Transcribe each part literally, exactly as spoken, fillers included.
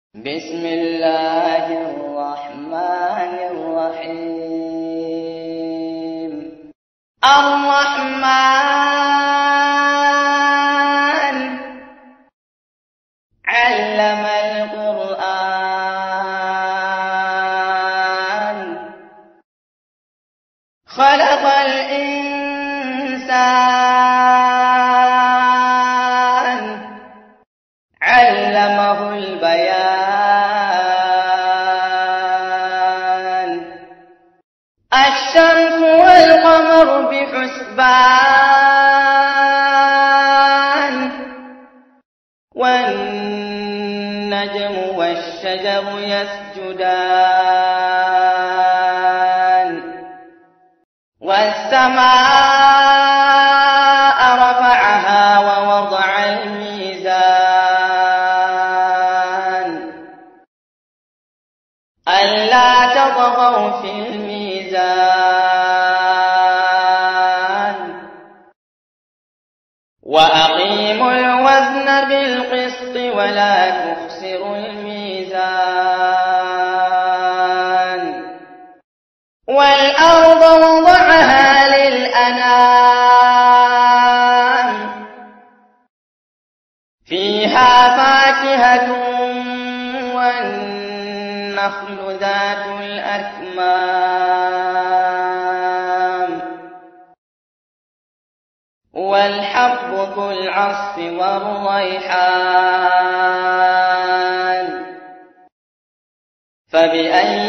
بسم الله الرحمن الرحيم. الرحمن علم القرآن خلق الإنسان علمه البيان. الشمس والقمر بحسبان والنجم والشجر يسجدان. والسماء رفعها ووضع الميزان ألا تطغوا في الميزان وأقيموا الوزن بالقسط ولا تخسروا الميزان. والأرض وضعها للأنام فيها فاكهة والنخل ذات الأكمام والحب ذو العصف والريحان. فبأي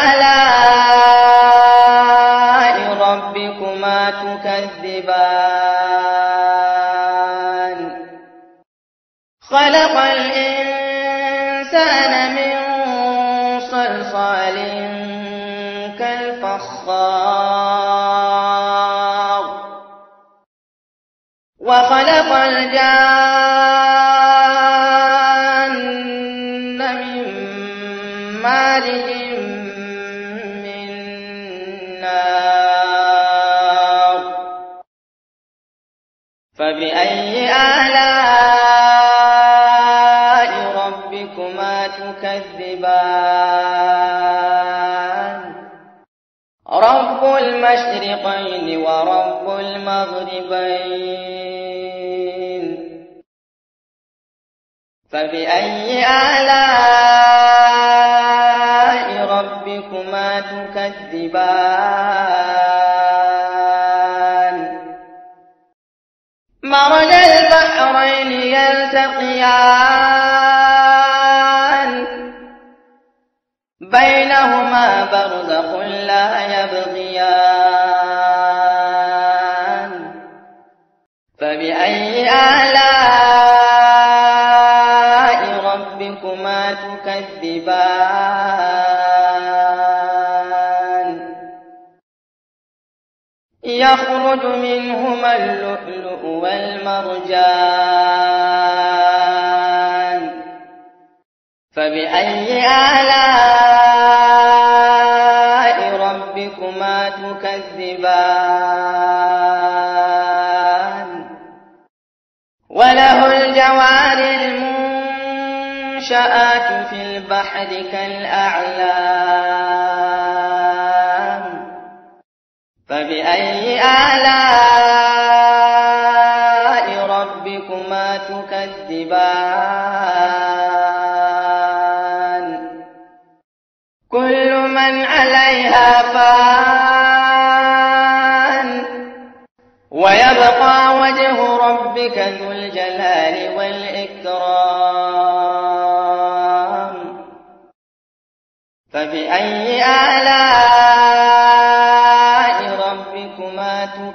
آلاء ربكما تكذبان؟ خلق الإنسان من صلصال كالفخار وخلق الجان من مارج من نار. فبأي آلاء ربكما تكذبان؟ رب المشرقين ورب المغربين. فبأي آلاء ربكما تكذبان؟ مرج البحرين يلتقيان بينهما برزخ لا يبغيان. فبأي آلاء ربكما تكذبان؟ يخرج منهما اللؤلؤ والمرجان. فبأي آلاء ربكما تكذبان؟ وله الجوار المنشآت في البحر كالأعلام. فبأي آلاء ربكما تكذبان؟ كل من عليها فان ويبقى وجه ربك ذو الجلال والإكرام. فبأي آلاء ربكما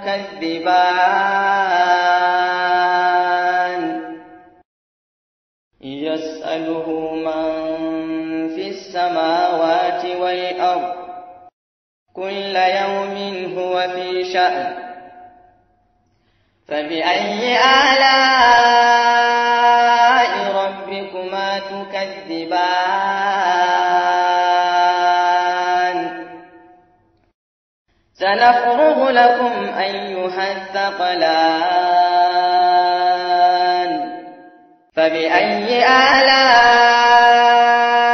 تكذبان؟ يسأله من في السماوات والأرض كل يوم هو في شأن. فبأي آلاء ربكما تكذبان؟ سنفرغ لكم أيها الثقلان. فبأي آلاء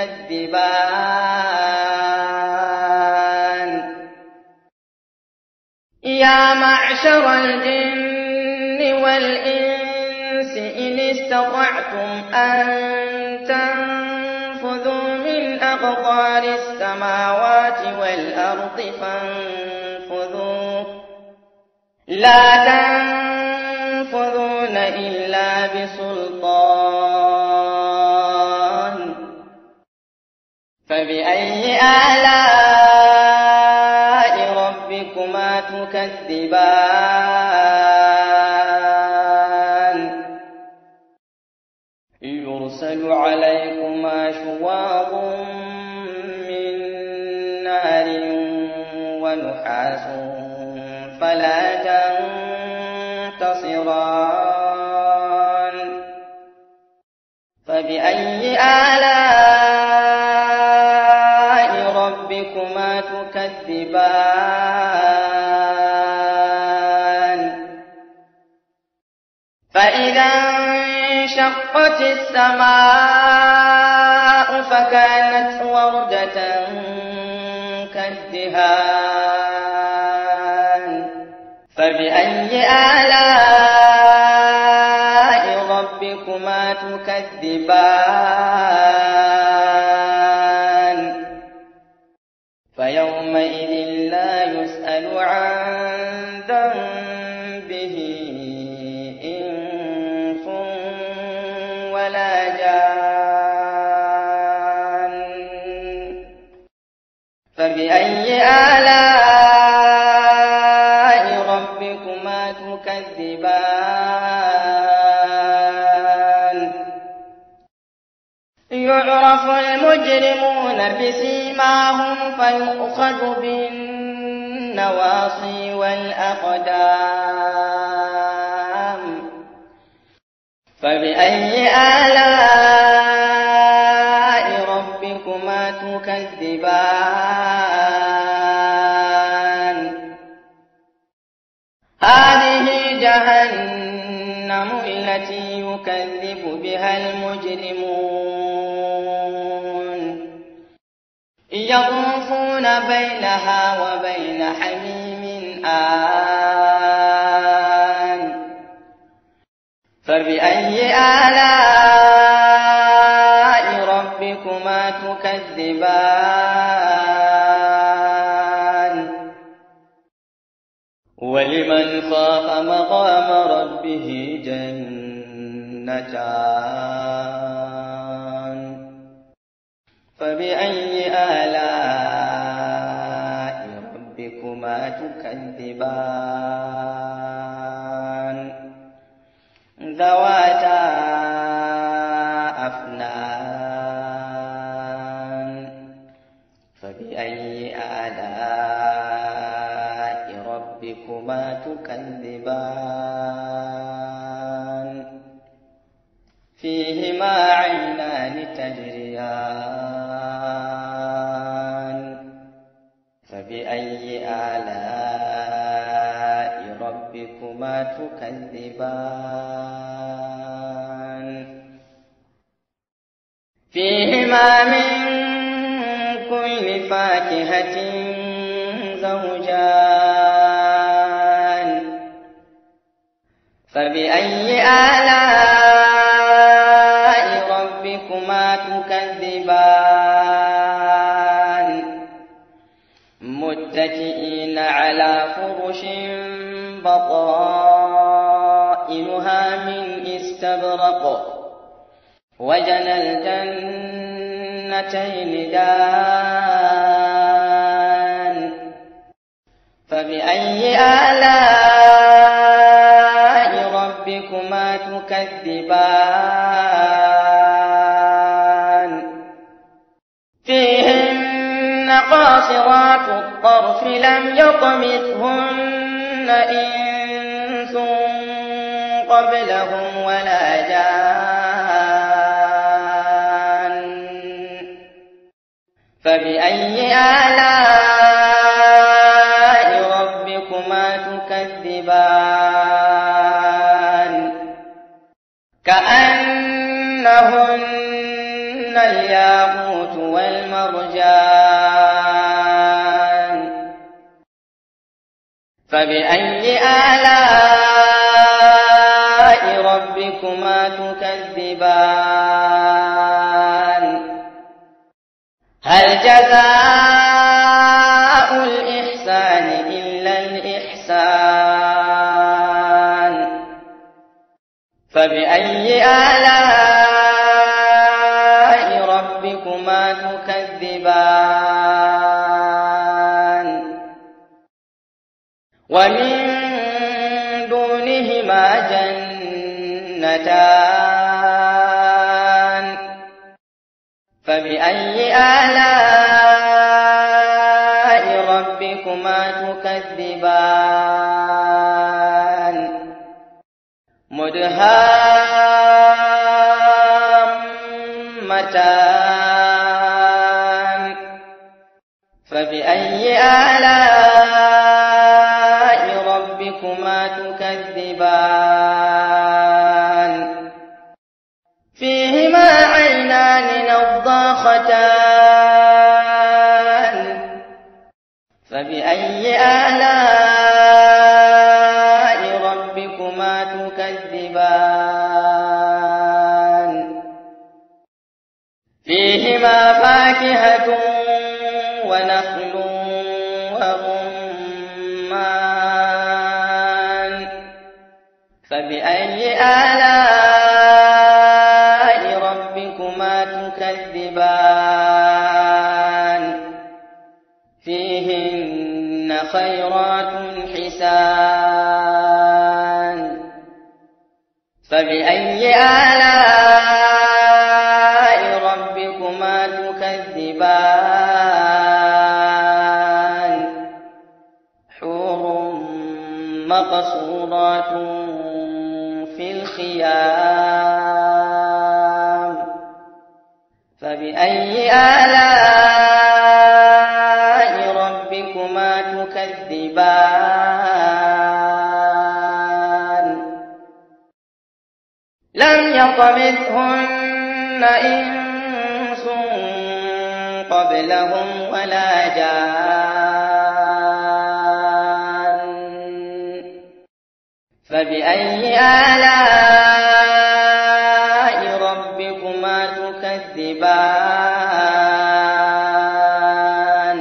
تكذبان يا معشر الجن والإنس إن استطعتم أن تنفذوا من أقطار السماوات والأرض فانفذوا لا تنفذون إلا بسلطان فبأي آلاء ربكما تكذبان يرسل عليكما شواظ من نار ونحاس فلا تنتصران فبأي آلاء ربكما تكذبان فإذا انشقت السماء فكانت وردة كالدهان فبأي آلاء ربكما تكذبان فيومئذ لا يسأل عن ذنبه إنس ولا جان فبأي آلاء ربكما تكذبان يعرف المجرمون بسيماهم فيؤخذ بالنواصي والأقدام فبأي آلاء ربكما تكذبان هذه جهنم التي يكذب بها المجرمون يطوفون بينها وبين حميم آن فبأي آلاء ربكما تكذبان ولمن خاف مقام ربه جنتان فبأي آلاء ربكما تكذبان ذواتا أفنان فبأي آلاء ربكما تكذبان فيهما عينان تجريان فبأي آلاء ربكما تكذبان فيهما من كل فاكهة زوجان فبأي آلاء ربكما تكذبان متكئين على فرش بطائنها من استبرق وجنى الجنتين دان فبأي آلاء ربكما تكذبان فيهن قاصرات الطرف لم يطمثهن إنس قبلهم ولا جان فبأي آلاء ربكما تكذبان كأنهن الياقوت والمرجان فبأي آلاء ربكما تكذبان هل جزاء الإحسان إلا الإحسان فبأي آلاء ربكما تكذبان ومن دونهما جنتان فبأي آلاء ربكما تكذبان مدهامتان فبأي آلاء ربكما تكذبان فيهما عينان نضاختان فبأي آلاء ربكما تكذبان فيهما فاكهة ونخل ورمان فبأي آلاء ربكما تكذبان فيهن خيرات حسان فبأي آلاء ربكما تكذبان حور مقصورات في الخيام فبأي آلاء ربكما تكذبان لم يطمثهن إنس قبلهم ولا جان فبأي آلاء ربكما تكذبان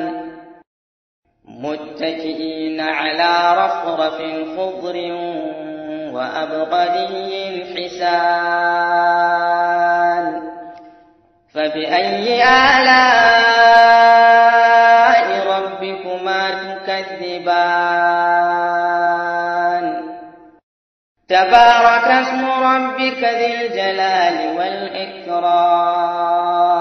متكئين على رفرف خضر وأبقري حسان فبأي آلاء ربكما تكذبان تبارك اسم ربك ذي الجلال والإكرام